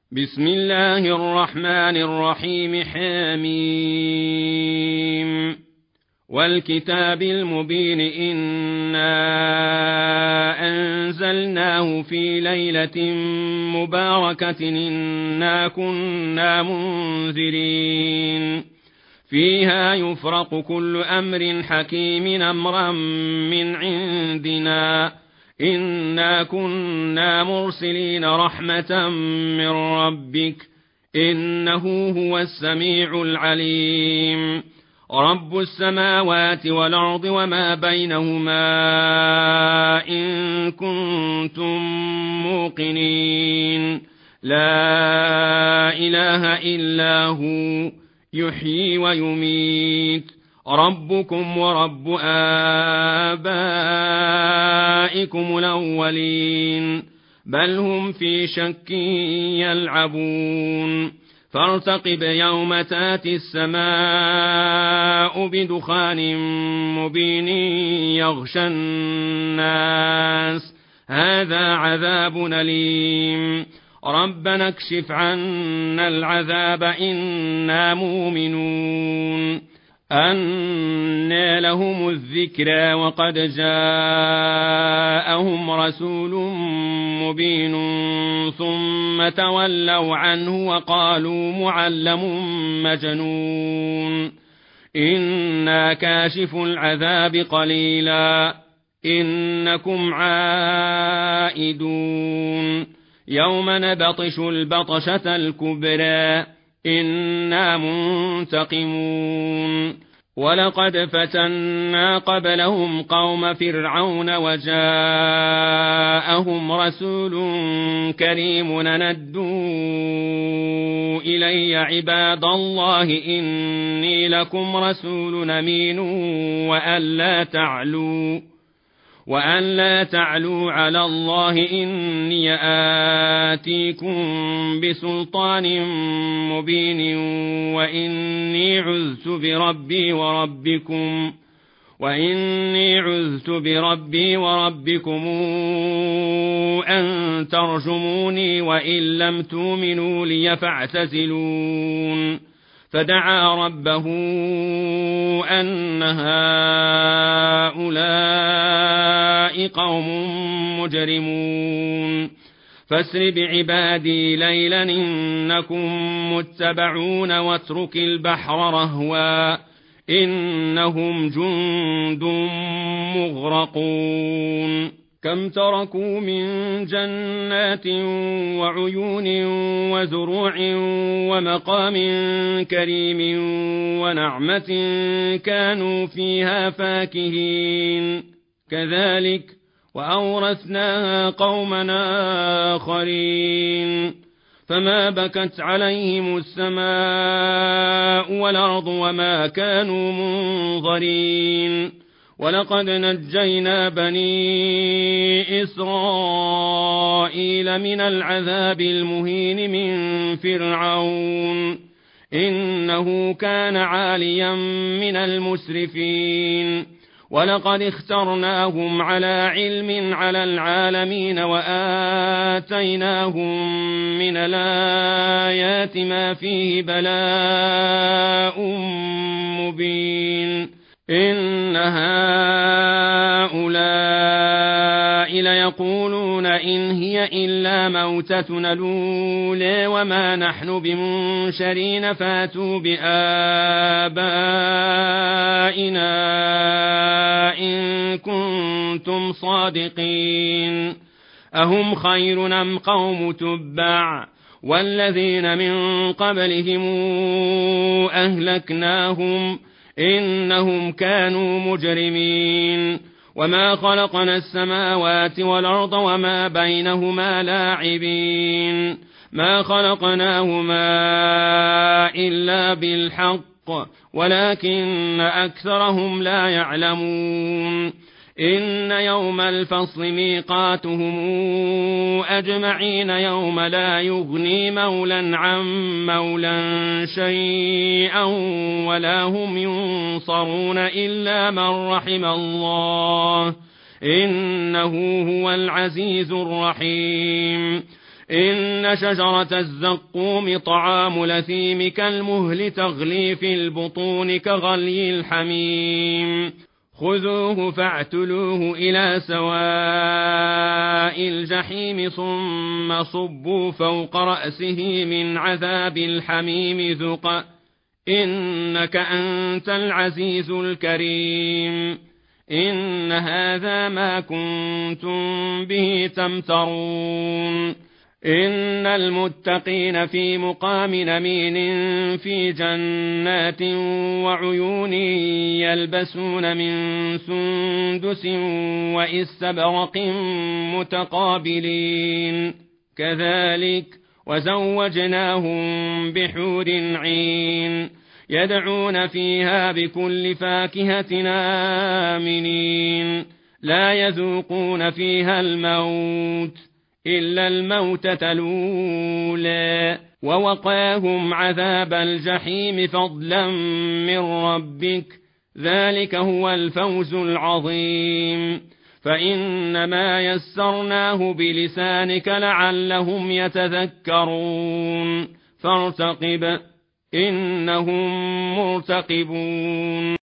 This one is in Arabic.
بسم الله الرحمن الرحيم. حميم والكتاب المبين إنا أنزلناه في ليلة مباركة إنا كنا منذرين فيها يفرق كل أمر حكيم أمرا من عندنا إنا كنا مرسلين رحمة من ربك إنه هو السميع العليم. رب السماوات والأرض وما بينهما إن كنتم موقنين لا إله إلا هو يحيي ويميت ربكم ورب آبائكم الأولين بل هم في شك يلعبون فارتقب يوم تاتي السماء بدخان مبين يغشى الناس هذا عذاب أليم ربنا اكشف عنا العذاب إنا مؤمنون. أنى لهم الذكرى وقد جاءهم رسول مبين ثم تولوا عنه وقالوا معلم مجنون إنا كاشف العذاب قليلا إنكم عائدون يوم نبطش البطشة الكبرى إنا منتقمون ولقد فتنا قبلهم قوم فرعون وجاءهم رسول كريم ندوا إلي عباد الله إني لكم رسول أمين وأن لا تعلوا على الله إني آتيكم بسلطان مبين وإني عذت بربي وربكم أن ترجموني وإن لم تؤمنوا لي فاعتزلون. فدعا ربه أن هؤلاء قوم مجرمون فاسر بعبادي ليلا إنكم متبعون واترك البحر رهوا إنهم جند مغرقون. كم تركوا من جنات وعيون وزروع ومقام كريم ونعمة كانوا فيها فاكهين كذلك وأورثناها قومنا آخرين فما بكت عليهم السماء والأرض وما كانوا منظرين ولقد نجينا بني إسرائيل من العذاب المهين من فرعون إنه كان عاليا من المسرفين ولقد اخترناهم على علم على العالمين وآتيناهم من الآيات ما فيه بلاء مبين إن هؤلاء ليقولون إن هي إلا موتتنا الأولى وما نحن بمنشرين فاتوا بآبائنا إن كنتم صادقين. أهم خير أم قوم تبع والذين من قبلهم أهلكناهم إنهم كانوا مجرمين وما خلقنا السماوات والأرض وما بينهما لاعبين ما خلقناهما إلا بالحق ولكن أكثرهم لا يعلمون. إن يوم الفصل ميقاتهم أجمعين يوم لا يغني مولى عن مولى شيئا ولا هم ينصرون إلا من رحم الله إنه هو العزيز الرحيم. إن شجرة الزقوم طعام الأثيم كالمهل تغلي في البطون كغلي الحميم خذوه فاعتلوه إلى سواء الجحيم ثم صبوا فوق رأسه من عذاب الحميم ذق إنك أنت العزيز الكريم إن هذا ما كنتم به تمترون إن المتقين في مقام أمين في جنات وعيون يلبسون من سندس وإستبرق متقابلين كذلك وزوجناهم بحور عين يدعون فيها بكل فاكهة آمنين لا يذوقون فيها الموت إلا الموتة الأولى ووقاهم عذاب الجحيم فضلا من ربك ذلك هو الفوز العظيم فإنما يسرناه بلسانك لعلهم يتذكرون فارتقب إنهم مرتقبون